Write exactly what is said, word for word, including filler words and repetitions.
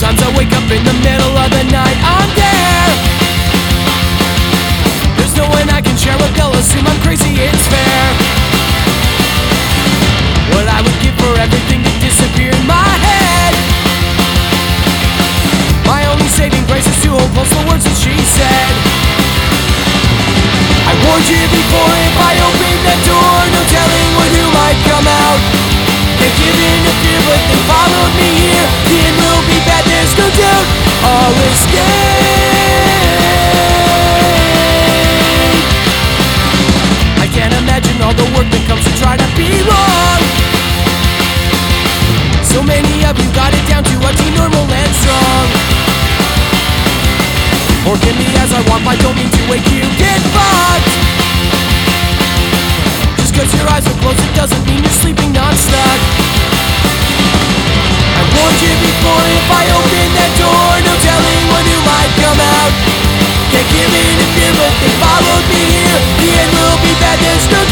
Sometimes I wake up in the middle of the night, I'm there. There's no one I can share with, they'll assume I'm crazy, it's fair. What I would give for everything to disappear in my head. My only saving grace is to hold close the words that she said. I warned you before, if I open the door, no telling when who might come out. They give in to fear, but they followed me here. The end will be bad, there's no doubt. I'll escape. I can't imagine all the work that comes to try to be wrong. So many of you got it down to a T normal and strong. Forgive me as I walk by, don't mean to wake you, get fucked. Just cause your eyes are closed, it doesn't mean you're sleeping non-stuck. I warned you before, if I open that door, no telling when who might come out. Can't give in to fear, but they followed me here. The end will be bad, there's no